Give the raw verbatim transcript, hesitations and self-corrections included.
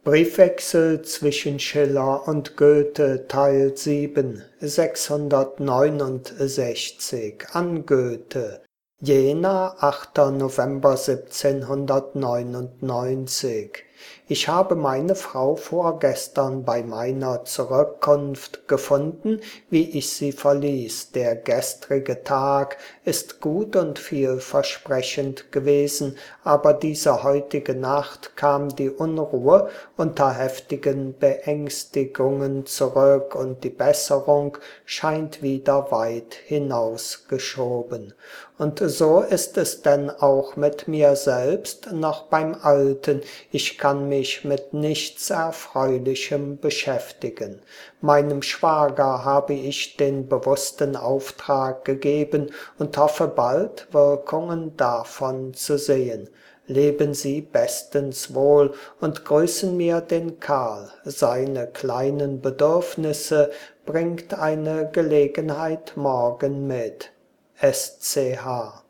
Briefwechsel zwischen Schiller und Goethe Teil sieben, sechshundertneunundsechzig an Goethe. Jena, achter November siebzehnhundertneunundneunzig. Ich habe meine Frau vorgestern bei meiner Zurückkunft gefunden, wie ich sie verließ. Der gestrige Tag ist gut und vielversprechend gewesen, aber diese heutige Nacht kam die Unruhe unter heftigen Beängstigungen zurück und die Besserung scheint wieder weit hinausgeschoben. Und so ist es denn auch mit mir selbst noch beim Alten, ich kann mich mit nichts Erfreulichem beschäftigen. Meinem Schwager habe ich den bewussten Auftrag gegeben und hoffe bald Wirkungen davon zu sehen. Leben Sie bestens wohl und grüßen mir den Karl. Seine kleinen Bedürfnisse bringt eine Gelegenheit morgen mit. S C H